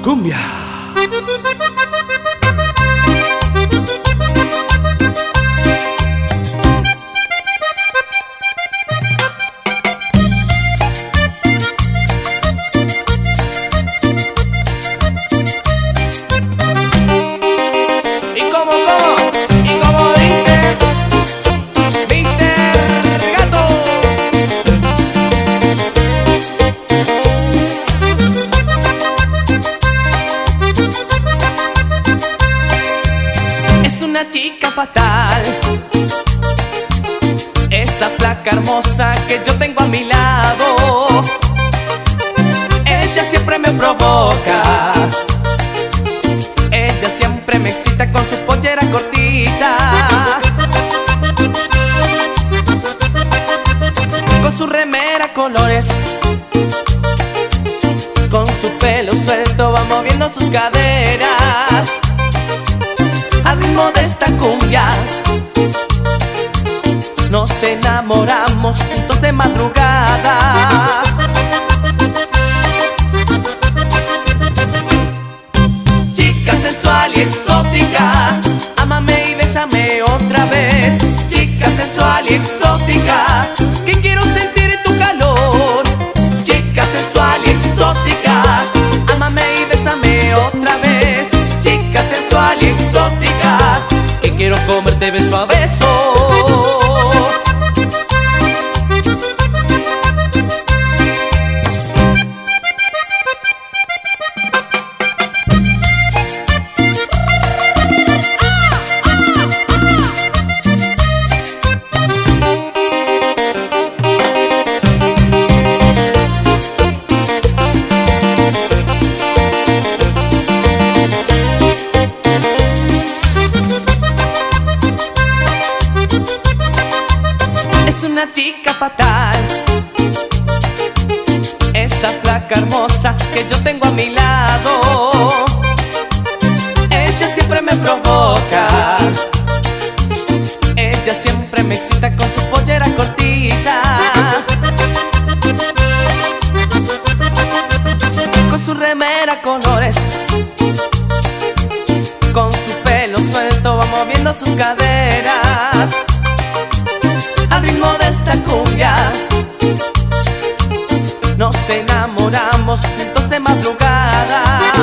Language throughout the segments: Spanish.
cumbia. Una chica fatal, esa flaca hermosa que yo tengo a mi lado. Ella siempre me provoca, ella siempre me excita con su pollera cortita, con su remera colores, con su pelo suelto va moviendo sus caderas al ritmo de esta cumbia. Nos enamoramos juntos de madrugada. Chica sensual y exótica, ámame y bésame otra vez. Chica sensual y exótica, que quiero sentir tu calor. Chica sensual y exótica, ámame y bésame otra vez. Chica sensual y exótica, que quiero comerte beso a beso. Es una chica fatal, esa flaca hermosa que yo tengo a mi lado. Ella siempre me provoca, ella siempre me excita con su pollera cortita, con su remera colores, con su pelo suelto va moviendo sus caderas al ritmo de esta cumbia. Nos enamoramos juntos de madrugada.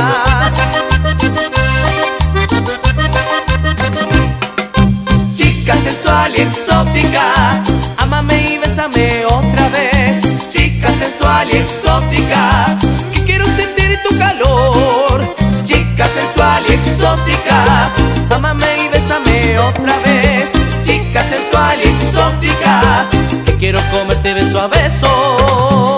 Chica sensual y exótica, ámame y bésame otra vez. Chica sensual y exótica, que quiero sentir tu calor. Chica sensual y exótica, ámame y bésame otra vez. Chica sensual y exótica, que quiero comerte beso a beso.